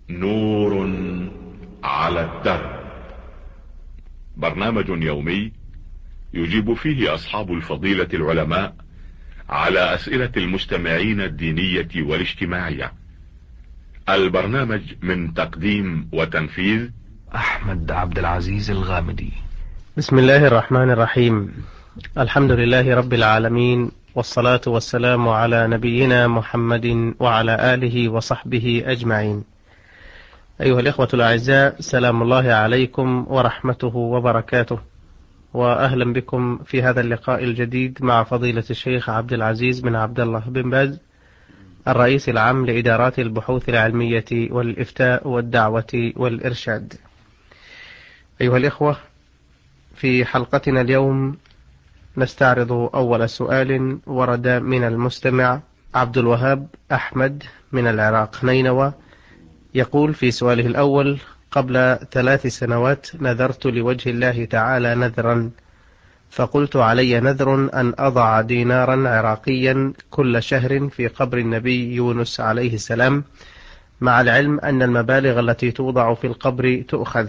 نور على الدرب. برنامج يومي يجيب فيه أصحاب الفضيلة العلماء على أسئلة المستمعين الدينية والاجتماعية. البرنامج من تقديم وتنفيذ أحمد عبد العزيز الغامدي. بسم الله الرحمن الرحيم. الحمد لله رب العالمين، والصلاة والسلام على نبينا محمد وعلى آله وصحبه أجمعين. أيها الإخوة الأعزاء، سلام الله عليكم ورحمته وبركاته، وأهلا بكم في هذا اللقاء الجديد مع فضيلة الشيخ عبد العزيز بن عبد الله بن باز، الرئيس العام لإدارات البحوث العلمية والإفتاء والدعوة والإرشاد. أيها الإخوة، في حلقتنا اليوم نستعرض أول سؤال ورد من المستمع عبد الوهاب أحمد من العراق نينوى. يقول في سؤاله الأول: قبل 3 سنوات نذرت لوجه الله تعالى نذرا، فقلت علي نذر أن أضع دينارا عراقيا كل شهر في قبر النبي يونس عليه السلام، مع العلم أن المبالغ التي توضع في القبر تؤخذ،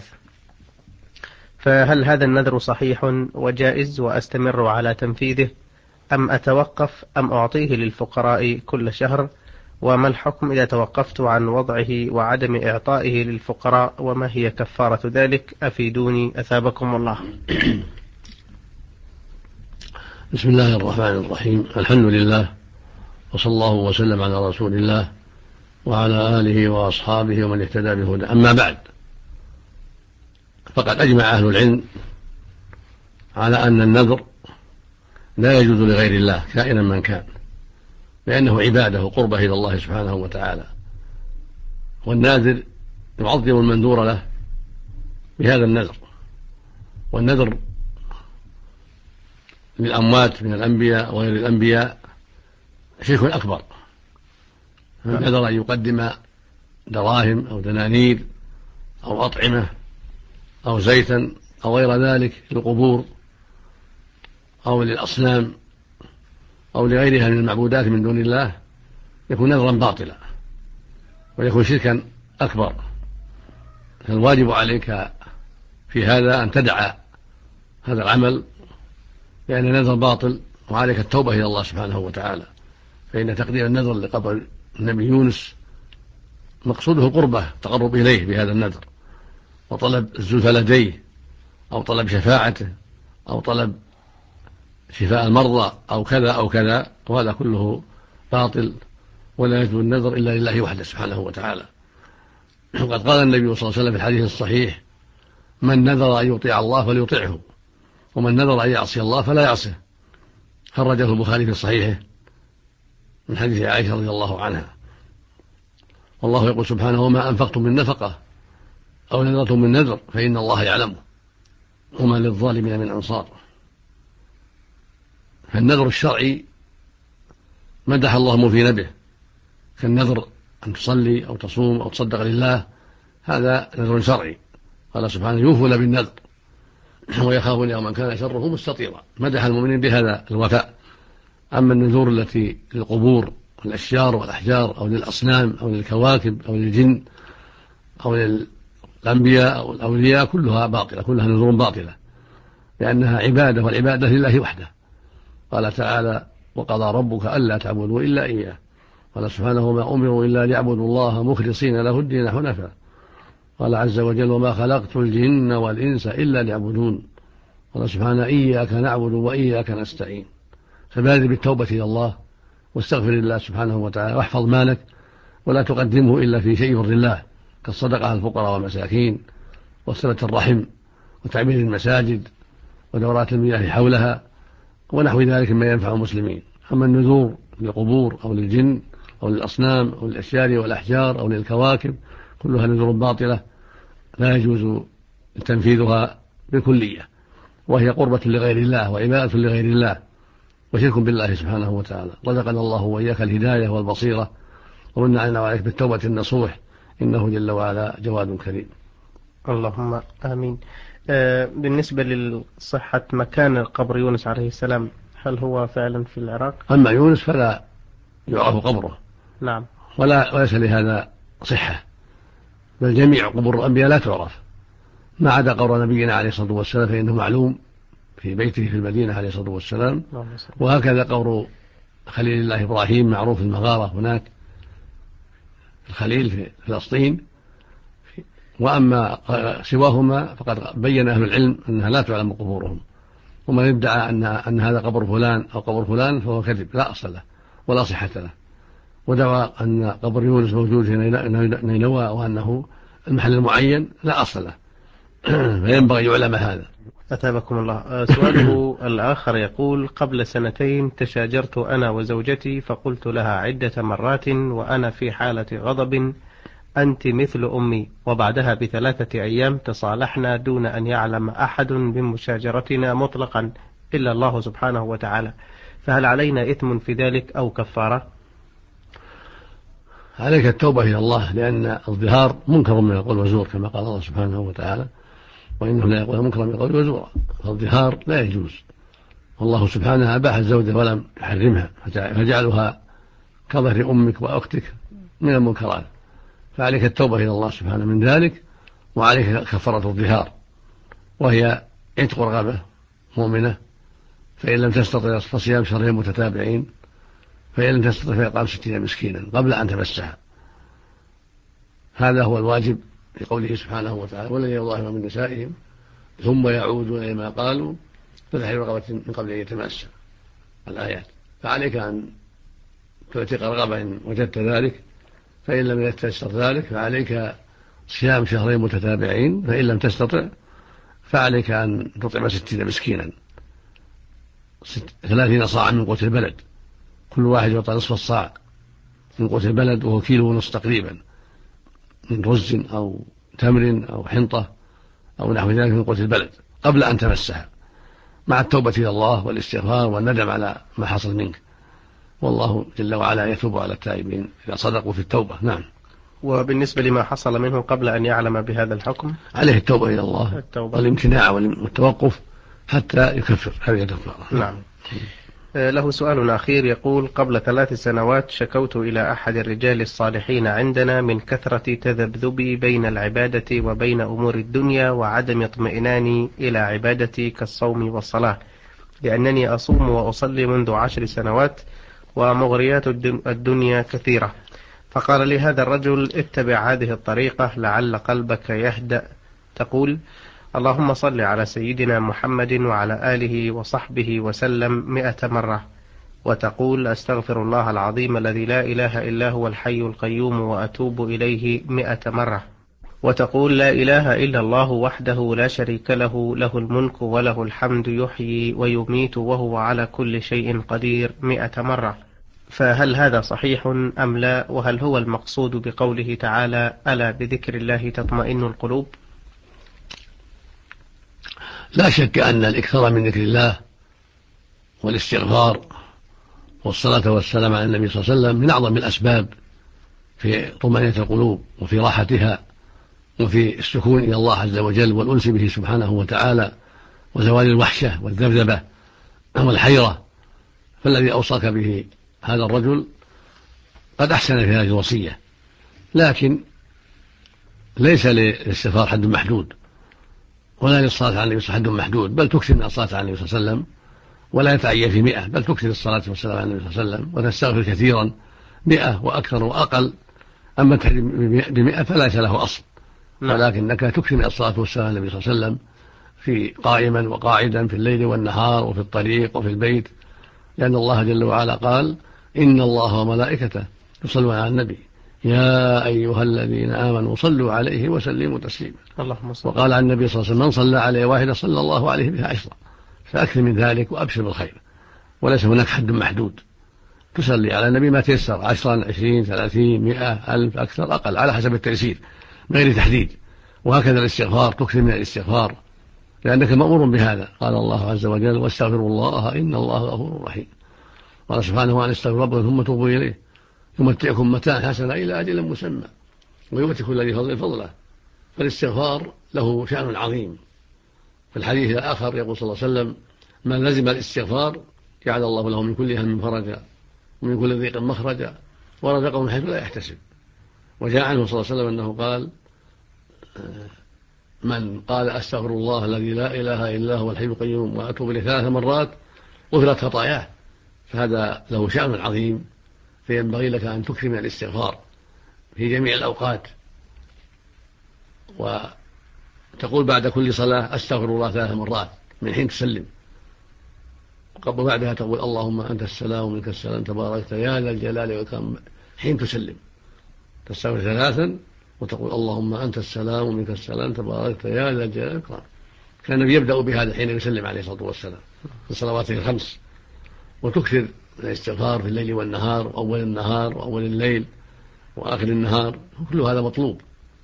فهل هذا النذر صحيح وجائز وأستمر على تنفيذه، أم أتوقف، أم أعطيه للفقراء كل شهر؟ وما الحكم إذا توقفت عن وضعه وعدم إعطائه للفقراء، وما هي كفارة ذلك؟ أفيدوني أثابكم الله. بسم الله الرحمن الرحيم. الحمد لله، وصلى الله وسلم على رسول الله وعلى آله وأصحابه ومن اهتدى بهدى. أما بعد، فقد أجمع أهل العلم على أن النذر لا يجوز لغير الله كائنا من كان، لأنه عبادة وقربة إلى الله سبحانه وتعالى، والناذر يعظم المنذور له بهذا النذر. والنذر للأموات من الأنبياء وغير الأنبياء شرك أكبر. نذر أن يقدم دراهم أو دنانير أو أطعمة أو زيتا أو غير ذلك للقبور أو للأصنام أو لغيرها من المعبودات من دون الله، يكون نذرا باطلا ويكون شركا أكبر. فالواجب عليك في هذا أن تدع هذا العمل، لأن النذر باطل، وعليك التوبة إلى الله سبحانه وتعالى. فإن تقديم النذر لقبر النبي يونس مقصوده قربة تقرب إليه بهذا النذر، وطلب الزلفى لديه، أو طلب شفاعته، أو طلب شفاء المرضى، أو كذا أو كذا، وهذا كله باطل، ولا يجوز النذر إلا لله وحده سبحانه وتعالى. وقد قال النبي صلى الله عليه وسلم في الحديث الصحيح: من نذر أن يطيع الله فليطعه، ومن نذر أن يعصي الله فلا يعصه. خرجه البخاري في صحيحه من حديث عائشة رضي الله عنها. والله يقول سبحانه: وما أنفقتم من نفقة أو نذرتم من نذر فإن الله يعلمه وما للظالمين من أنصار. فالنذر الشرعي مدح الله الموفين به، كالنذر أن تصلي أو تصوم أو تصدق لله، هذا نذر شرعي. قال سبحانه: يوفون بالنذر ويخافون يوما كان شره مستطيرا. مدح المؤمنين بهذا الوفاء. أما النذور التي للقبور والأشجار والأحجار أو للأصنام أو للكواكب أو للجن أو للأنبياء أو الأولياء، كلها باطلة، كلها نذور باطلة، لأنها عبادة، والعبادة لله وحده. قال تعالى: وقضى ربك ألا تعبدوا إلا إياه. قال سبحانه: وما أمروا إلا ليعبدوا الله مخلصين له الدين حنفاء. قال عز وجل: وما خلقت الجن والإنس إلا ليعبدون. قال سبحانه: إياك نعبد وإياك نستعين. فبادر بالتوبة إلى الله، واستغفر الله سبحانه وتعالى، واحفظ مالك، ولا تقدمه إلا في شيء يرضي الله، كالصدقة على الفقراء والمساكين، وصلة الرحم، وتعمير المساجد، ودورات المياه حولها، ونحو ذلك مما ينفع المسلمين. أما النذور للقبور أو للجن أو للأصنام أو للأشجار والأحجار أو للكواكب، كلها نذور باطلة لا يجوز تنفيذها بالكلية، وهي قربة لغير الله وعبادة لغير الله وشرك بالله سبحانه وتعالى. رزقنا الله وإياك الهداية والبصيرة، ومن علينا وعليك بالتوبة النصوح، إنه جل وعلا جواد كريم. اللهم آمين. بالنسبة لصحة مكان قبر يونس عليه السلام، هل هو فعلا في العراق؟ أما يونس فلا يعرف قبره، نعم، وليس لهذا صحة، بل جميع قبور الأنبياء لا تعرف ما عدا قبر نبينا عليه الصلاة والسلام فإنه معلوم في بيته في المدينة عليه الصلاة والسلام. وهكذا قبر خليل الله إبراهيم معروف في المغارة هناك الخليل في فلسطين. وأما سواهما فقد بين أهل العلم أنها لا تعلم قبورهم، ومن ادعى أن هذا قبر فلان أو قبر فلان فهو كذب لا أصل له ولا صحة له، ودعوى أن قبر يونس موجود في نينوى وأنه المحل المعين لا أصل له فينبغي يعلم هذا. أثابكم الله. سؤاله الآخر يقول: قبل 2 تشاجرت أنا وزوجتي فقلت لها عدة مرات وأنا في حالة غضب: أنت مثل أمي. وبعدها ب3 أيام تصالحنا دون أن يعلم أحد بمشاجرتنا مطلقا إلا الله سبحانه وتعالى، فهل علينا إثم في ذلك أو كفارة؟ عليك التوبة إلى الله، لأن الظهار منكر من القول وزور كما قال الله سبحانه وتعالى: وإنه لا يقول منكر من القول وزورا. فالظهار لا يجوز، والله سبحانه أباح الزوجة ولم يحرمها فجعلها كظهر أمك وأختك من المنكرات، فعليك التوبة إلى الله سبحانه من ذلك، وعليك كفارة الظهار وهي عتق رقبة مؤمنة، فإن لم تستطع فصيام شهرين متتابعين، فإن لم تستطع فإطعام 60 مسكينا قبل أن تمسها. هذا هو الواجب لقوله سبحانه وتعالى: والذين يظاهرون من نسائهم ثم يعودون إلى ما قالوا فتحرير رقبة من قبل أن يتماسا الآيات. فعليك أن تعتق رقبة إن وجدت ذلك، فإن لم يتيسر ذلك فعليك صيام شهرين متتابعين، فإن لم تستطع فعليك أن تطعم 60 مسكينا 30 صاعا من قوت البلد، كل واحد يعطى نصف الصاع من قوت البلد وهو 1.5 كيلو تقريبا من رز أو تمر أو حنطة أو نحو ذلك من قوت البلد قبل أن تمسها، مع التوبة إلى الله والاستغفار والندم على ما حصل منك، والله جل وعلا يتوب على التائبين إذا صدقوا في التوبة. نعم. وبالنسبة لما حصل منه قبل أن يعلم بهذا الحكم عليه التوبة إلى الله والامتناع والتوقف حتى يكفر هذه الكفارة. نعم. له سؤال أخير يقول: قبل 3 سنوات شكوت إلى أحد الرجال الصالحين عندنا من كثرة تذبذبي بين العبادة وبين أمور الدنيا وعدم اطمئناني إلى عبادتي كالصوم والصلاة، لأنني أصوم وأصلي منذ 10 سنوات ومغريات الدنيا كثيرة. فقال لي هذا الرجل: اتبع هذه الطريقة لعل قلبك يهدأ. تقول: اللهم صل على سيدنا محمد وعلى آله وصحبه وسلم 100 مرة، وتقول: أستغفر الله العظيم الذي لا إله إلا هو الحي القيوم وأتوب إليه 100 مرة، وتقول: لا إله إلا الله وحده لا شريك له، له الملك وله الحمد يحيي ويميت وهو على كل شيء قدير 100 مرة. فهل هذا صحيح أم لا؟ وهل هو المقصود بقوله تعالى: ألا بذكر الله تطمئن القلوب؟ لا شك أن الإكثار من ذكر الله والاستغفار والصلاة والسلام على النبي صلى الله عليه وسلم من أعظم الأسباب في طمأنينة القلوب وفي راحتها وفي السكون إلى الله عز وجل والأنس به سبحانه وتعالى وزوال الوحشة والذبذبة والحيرة. فالذي أوصاك به هذا الرجل قد أحسن في هذه الوصية، لكن ليس للاستغفار حد محدود ولا للصلاة على النبي حد محدود، بل تكثر من الصلاة على النبي صلى الله عليه وسلم ولا يتعين في 100، بل تكثر الصلاة والسلام على النبي صلى الله عليه وسلم وتستغفر كثيرا 100 وأكثر وأقل. أما ب100 فليس له أصل، ولكنك تكثر من الصلاة والسلام على النبي صلى الله عليه وسلم في قائما وقاعدا في الليل والنهار وفي الطريق وفي البيت، لأن الله جل وعلا قال: إن الله وملائكته يصلون على النبي يا أيها الذين آمنوا صلوا عليه وسلموا تسليما. وقال عن النبي صلى الله عليه وسلم: من صلى عليه واحدة صلى الله عليه بها 10. فأكثر من ذلك وأبشر بالخير، وليس هناك حد محدود، تصلي على النبي ما تيسر 10 20 30 100 1000 أكثر أقل على حسب التيسير من غير تحديد. وهكذا الاستغفار تكثر من الاستغفار لأنك مأمور بهذا، قال الله عز وجل: واستغفروا الله إن الله غفور رحيم. قال سبحانه: أن استغفروا ربكم ثم توبوا إليه يمتعكم متاعا حسنا إلى أجل مسمى ويؤتي كل ذي فضل فضله. فالاستغفار له شأن عظيم. في الحديث الآخر يقول صلى الله عليه وسلم: من لزم الاستغفار جعل الله له من كل هم فرجا ومن كل ضيق مخرجا ورزقه من حيث لا يحتسب. وجاء عنه صلى الله عليه وسلم أنه قال: من قال أستغفر الله الذي لا إله إلا هو الحي القيوم وأتوب إليه 3 مرات غفرت خطاياه، فهذا له شأن عظيم. فينبغي لك أن تكثر من الاستغفار في جميع الأوقات، وتقول بعد كل صلاة أستغفر الله 3 مرات من حين تسلم، وبعدها تقول اللهم أنت السلام ومنك السلام تباركت يا ذا الجلال والإكرام حين تسلم، تستغفر 3 وتقول اللهم أنت السلام ومنك السلام تباركت يا ذا الجلال والإكرام. كان النبي يبدأ بهذا حين يسلم عليه الصلاة والسلام في صلواته ال5. وتكثر من الاستغفار في الليل والنهار، وأول النهار وأول الليل وآخر النهار، كل هذا مطلوب.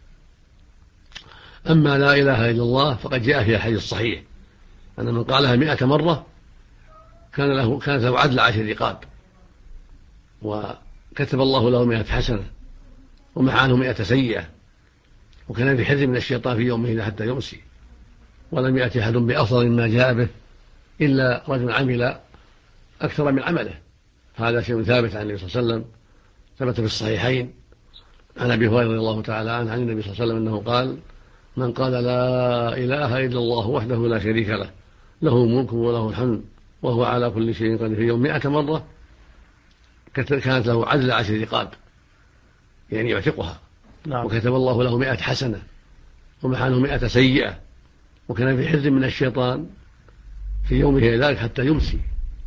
أما لا إله إلا الله فقد جاء في الحديث الصحيح أن من قالها 100 مرة كانت له عدل 10 رقاب، وكتب الله له 100 حسنة ومحى عنه 100 سيئة، وكان في حرز من الشيطان في يومه حتى يمسي. ولم يأتي أحد بأفضل ما جاء به إلا رجل عمل أكثر من عمله. هذا شيء ثابت عن النبي صلى الله عليه وسلم، ثبت في الصحيحين عن أبي هريرة رضي الله تعالى عنه عن النبي صلى الله عليه وسلم أنه قال: من قال لا إله إلا الله وحده لا شريك له له الملك وله الحمد وهو على كل شيء قدير في يوم 100 مرة كانت له عدل 10 رقاب، يعني يعتقها. نعم. وكتب الله له 100 حسنة ومحى عنه 100 سيئة، وكان في حرز من الشيطان في يومه ذلك حتى يمسي.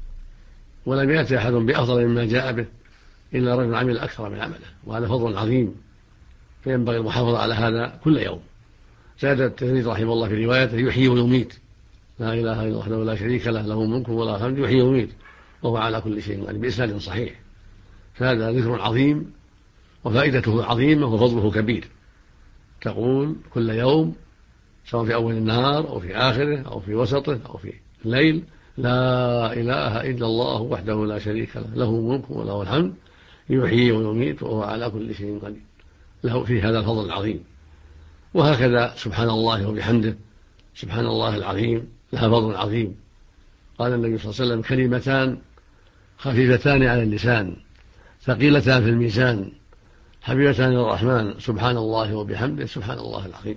ولم يأتي أحد بأفضل مما جاء به إلا رجل عمل أكثر من عمله، وهذا فضل عظيم، فينبغي المحافظة على هذا كل يوم. زاد الترمذي رحمه الله في روايته: يحيي ويميت، لا إله إلا الله وحده لا شريك له له الملك وله الحمد يحيي ويميت وهو على كل شيء قدير، بإسناد صحيح. فهذا ذكر عظيم وفائدته عظيمة وفضله كبير. تقول كل يوم سواء في أول النهار أو في آخره أو في وسطه أو في الليل: لا إله إلا الله وحده لا شريك له له الملك وله الحمد يحيي ويميت وهو على كل شيء قدير، له في هذا الفضل العظيم. وهكذا سبحان الله وبحمده، سبحان الله العظيم، لها فضل عظيم. قال النبي صلى الله عليه وسلم: كلمتان خفيفتان على اللسان ثقيلتان في الميزان حبيبتان للرحمن سبحان الله وبحمده سبحان الله العظيم.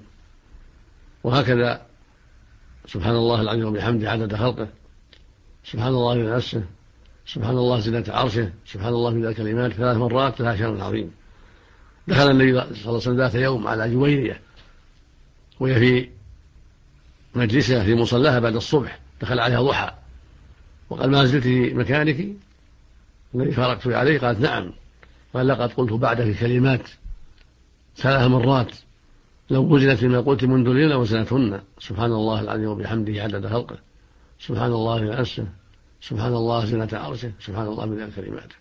وهكذا سبحان الله العظيم وبحمده عدد خلقه، سبحان الله من نفسه، سبحان الله زنة عرشه، سبحان الله من الكلمات 3 مرات لها شأن عظيم. دخل النبي صلى الله عليه وسلم ذات يوم على جويرية وهي في مجلسها في مصلاها بعد الصبح، دخل عليها ضحى وقال: ما زلت في مكانك الذي فارقت عليه؟ قالت: نعم. قال: لقد قلت بعدك كلمات 3 مرات لو وزنت بما قلت منذ الليل وزنتهن: سبحان الله العظيم وبحمده عدد خلقه، سبحان الله من نفسه، سبحان الله زنة عرشه، سبحان الله من الكلمات.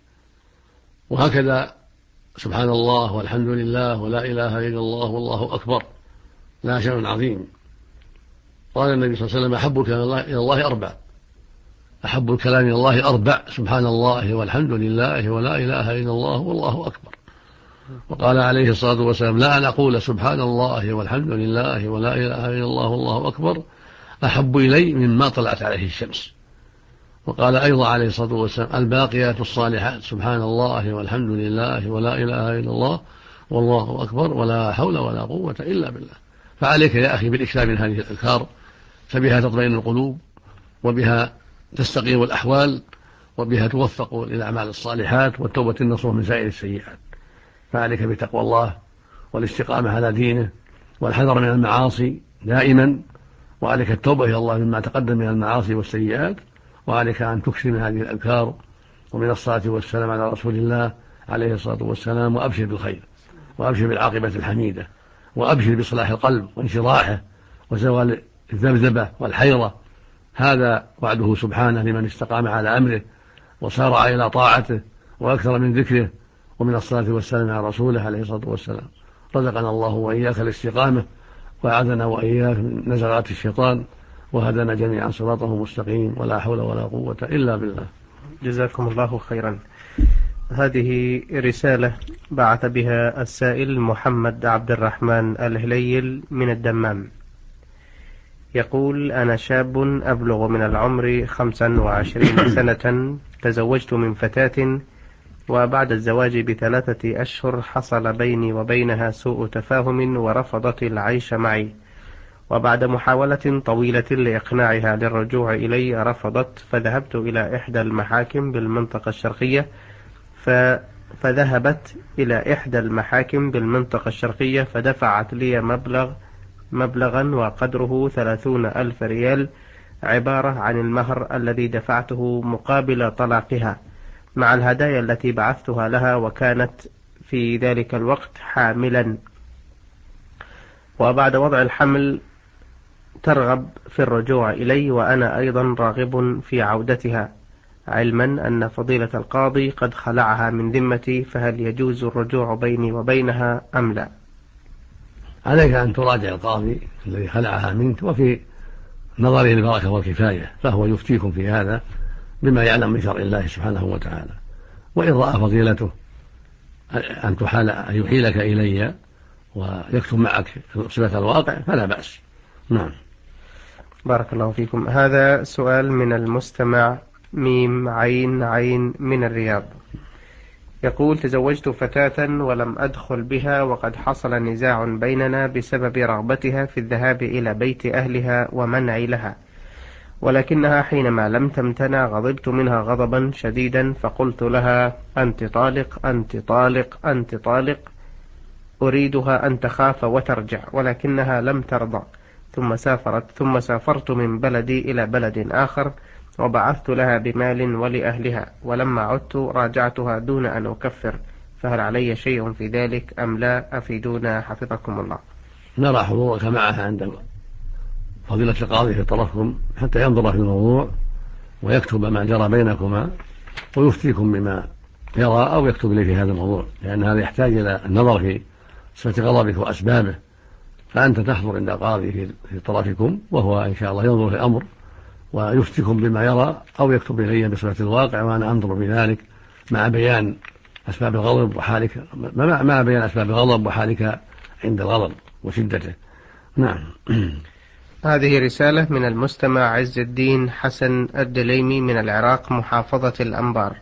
وهكذا سبحان الله والحمد لله ولا إله إلا الله والله أكبر، لا شيء عظيم. قال النبي صلى الله عليه وسلم: أحب الكلام إلى الله 4، أحب الكلام إلى الله 4: سبحان الله والحمد لله ولا إله إلا الله والله أكبر. وقال عليه الصلاة والسلام: لا أن أقول سبحان الله والحمد لله ولا إله إلا الله والله أكبر أحب إلي مما طلعت عليه الشمس. وقال أيضا عليه الصلاة والسلام: الباقيات الصالحات سبحان الله والحمد لله ولا إله إلا الله والله أكبر ولا حول ولا قوة إلا بالله. فعليك يا أخي بالإكثار من هذه الأذكار، فبها تطمئن القلوب، وبها تستقيم الأحوال، وبها توفق للأعمال الصالحات والتوبة النصوح من سائر السيئات. فعليك بتقوى الله والاستقامة على دينه والحذر من المعاصي دائما، وعليك التوبة إلى الله مما تقدم من المعاصي والسيئات، وعليك أن تكثر من هذه الأذكار ومن الصلاة والسلام على رسول الله عليه الصلاة والسلام. وأبشر بالخير، وأبشر بالعاقبة الحميدة، وأبشر بصلاح القلب وانشراحه وزوال الذبذبة والحيرة. هذا وعده سبحانه لمن استقام على أمره وسارع إلى طاعته وأكثر من ذكره ومن الصلاة والسلام على رسوله عليه الصلاة والسلام. رزقنا الله وإياك الاستقامة، وأعاذنا وإياك من نزغات الشيطان، وهدنا جميعا صراطه مستقيم، ولا حول ولا قوة إلا بالله. جزاكم الله خيرا. هذه رسالة بعث بها السائل محمد عبد الرحمن الهليل من الدمام، يقول: أنا شاب أبلغ من العمر 25 سنة، تزوجت من فتاة وبعد الزواج ب3 أشهر حصل بيني وبينها سوء تفاهم ورفضت العيش معي، وبعد محاولة طويلة لإقناعها للرجوع إلي رفضت، فذهبت إلى إحدى المحاكم بالمنطقة الشرقية فذهبت إلى إحدى المحاكم بالمنطقة الشرقية فدفعت لي مبلغا وقدره 30,000 ريال، عبارة عن المهر الذي دفعته مقابل طلاقها، مع الهدايا التي بعثتها لها، وكانت في ذلك الوقت حاملا. وبعد وضع الحمل ترغب في الرجوع إلي، وأنا أيضا راغب في عودتها، علما أن فضيلة القاضي قد خلعها من ذمتي، فهل يجوز الرجوع بيني وبينها أم لا؟ عليك أن تراجع القاضي الذي خلعها منك، وفي نظره البركة والكفاية، فهو يفتيكم في هذا بما يعلم من شرع الله سبحانه وتعالى. وإن رأى فضيلته أن يحيلك إلي ويكتب معك صفة الواقع فلا بأس. نعم. بارك الله فيكم. هذا سؤال من المستمع ميم عين عين من الرياض، يقول: تزوجت فتاة ولم أدخل بها، وقد حصل نزاع بيننا بسبب رغبتها في الذهاب إلى بيت أهلها ومنعي لها، ولكنها حينما لم تمتنع غضبت منها غضبا شديدا، فقلت لها: أنت طالق، أنت طالق، أنت طالق، أريدها أن تخاف وترجع، ولكنها لم ترضى، ثم سافرت من بلدي إلى بلد آخر، وبعثت لها بمال ولأهلها، ولما عدت راجعتها دون أن أكفر، فهل علي شيء في ذلك أم لا؟ أفيدونا حفظكم الله. نرى حضورك معها عند فضيلة القاضي في طرفكم حتى ينظر في الموضوع ويكتب ما جرى بينكما ويفتيكم بما يرى، أو يكتب لي في هذا الموضوع، لأن هذا يحتاج إلى النظر في صفة غضبك وأسبابه. فأنت تحضر عند القاضي في طرفكم، وهو إن شاء الله ينظر في الأمر ويفتيكم بما يرى، أو يكتب إلي بصفة الواقع، وأنا أنظر في ذلك مع بيان أسباب الغضب وحالك، مع بيان أسباب الغضب وحالك عند الغضب وشدته. نعم. هذه رسالة من المستمع عز الدين حسن الدليمي من العراق، محافظة الأنبار،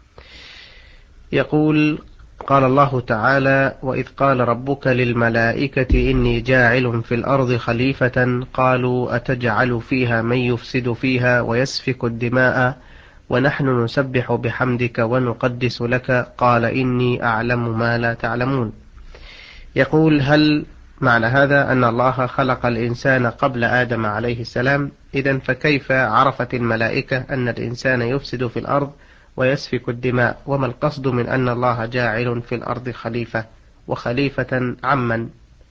يقول: قال الله تعالى: وإذ قال ربك للملائكة إني جاعل في الأرض خليفة، قالوا أتجعل فيها من يفسد فيها ويسفك الدماء ونحن نسبح بحمدك ونقدس لك، قال إني أعلم ما لا تعلمون. يقول: هل معنى هذا أن الله خلق الإنسان قبل آدم عليه السلام؟ إذن فكيف عرفت الملائكة أن الإنسان يفسد في الأرض ويسفك الدماء؟ وما القصد من أن الله جاعل في الأرض خليفة، وخليفة عمن؟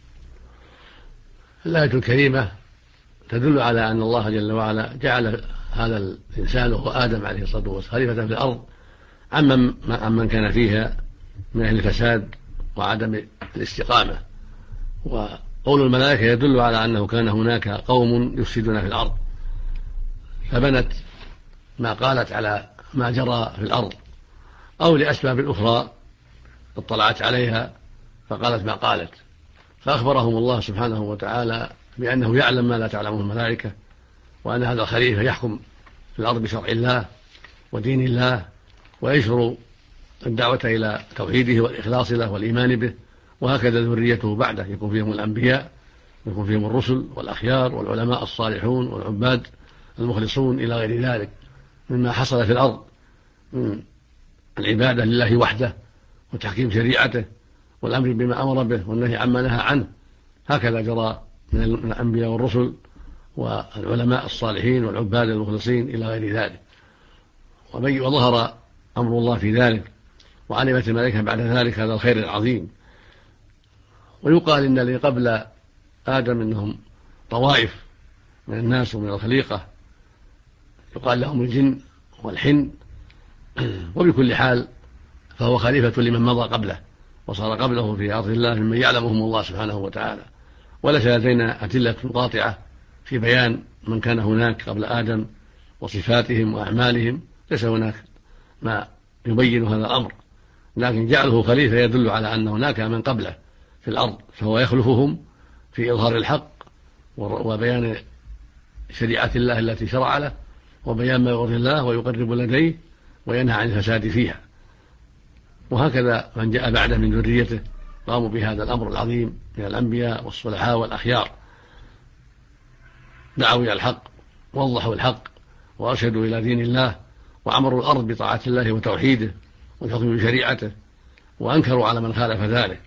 الآية الكريمة تدل على أن الله جل وعلا جعل هذا الإنسان وهو آدم عليه الصلاة والسلام خليفة في الأرض عمن كان فيها من أهل الفساد وعدم الاستقامة. وقول الملائكة يدل على أنه كان هناك قوم يفسدون في الأرض، فبنت ما قالت على ما جرى في الأرض، أو لأسباب أخرى اطلعت عليها فقالت ما قالت، فأخبرهم الله سبحانه وتعالى بأنه يعلم ما لا تعلمه الملائكة، وأن هذا الخليفة يحكم في الأرض بشرع الله ودين الله، ويشر الدعوة إلى توحيده والإخلاص له والإيمان به، وهكذا ذريته بعده يكون فيهم الأنبياء، يكون فيهم الرسل والأخيار والعلماء الصالحون والعباد المخلصون إلى غير ذلك مما حصل في الأرض من العبادة لله وحده وتحكيم شريعته والأمر بما أمر به والنهي عما نهى عنه. هكذا جرى من الأنبياء والرسل والعلماء الصالحين والعباد المخلصين إلى غير ذلك، وظهر أمر الله في ذلك، وعلمت الملائكة بعد ذلك هذا الخير العظيم. ويقال إن اللي قبل آدم إنهم طوائف من الناس ومن الخليقة، يقال لهم الجن والحن، وبكل حال فهو خليفة لمن مضى قبله وصار قبله في أرض الله ممن يعلمهم الله سبحانه وتعالى. وليس لدينا أدلة قاطعة في بيان من كان هناك قبل آدم وصفاتهم وأعمالهم، ليس هناك ما يبين هذا الأمر، لكن جعله خليفة يدل على أن هناك من قبله في الأرض، فهو يخلفهم في إظهار الحق وبيان شريعة الله التي شرع له، وبيان ما يرضي الله ويقرب لديه، وينهى عن الفساد فيها. وهكذا من جاء بعده من ذريته قاموا بهذا الأمر العظيم من الأنبياء والصلحاء والأخيار، دعوا إلى الحق، ووضحوا الحق، وأرشدوا إلى دين الله، وعمروا الأرض بطاعة الله وتوحيده والحكم بشريعته، وأنكروا على من خالف ذلك.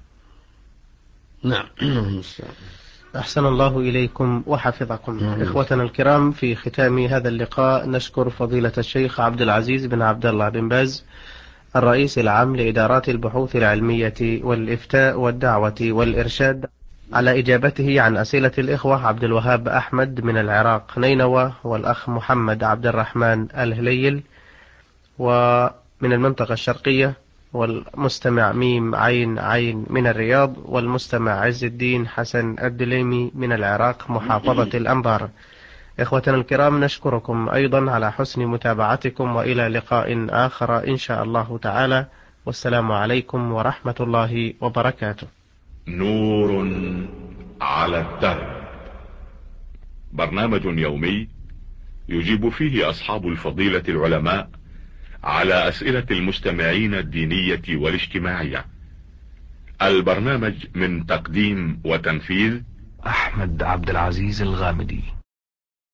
نعم. أحسن الله إليكم وحفظكم. إخوتنا الكرام، في ختام هذا اللقاء نشكر فضيلة الشيخ عبد العزيز بن عبد الله بن باز الرئيس العام لإدارات البحوث العلمية والإفتاء والدعوة والإرشاد على إجابته عن أسئلة الإخوة عبد الوهاب أحمد من العراق نينوى، والأخ محمد عبد الرحمن الهليل ومن المنطقة الشرقية، والمستمع ميم عين عين من الرياض، والمستمع عز الدين حسن الدليمي من العراق محافظة الأنبار. إخوتنا الكرام، نشكركم أيضا على حسن متابعتكم، وإلى لقاء آخر إن شاء الله تعالى، والسلام عليكم ورحمة الله وبركاته. نور على الدرب، برنامج يومي يجيب فيه أصحاب الفضيلة العلماء على أسئلة المستمعين الدينية والاجتماعية. البرنامج من تقديم وتنفيذ أحمد عبد العزيز الغامدي.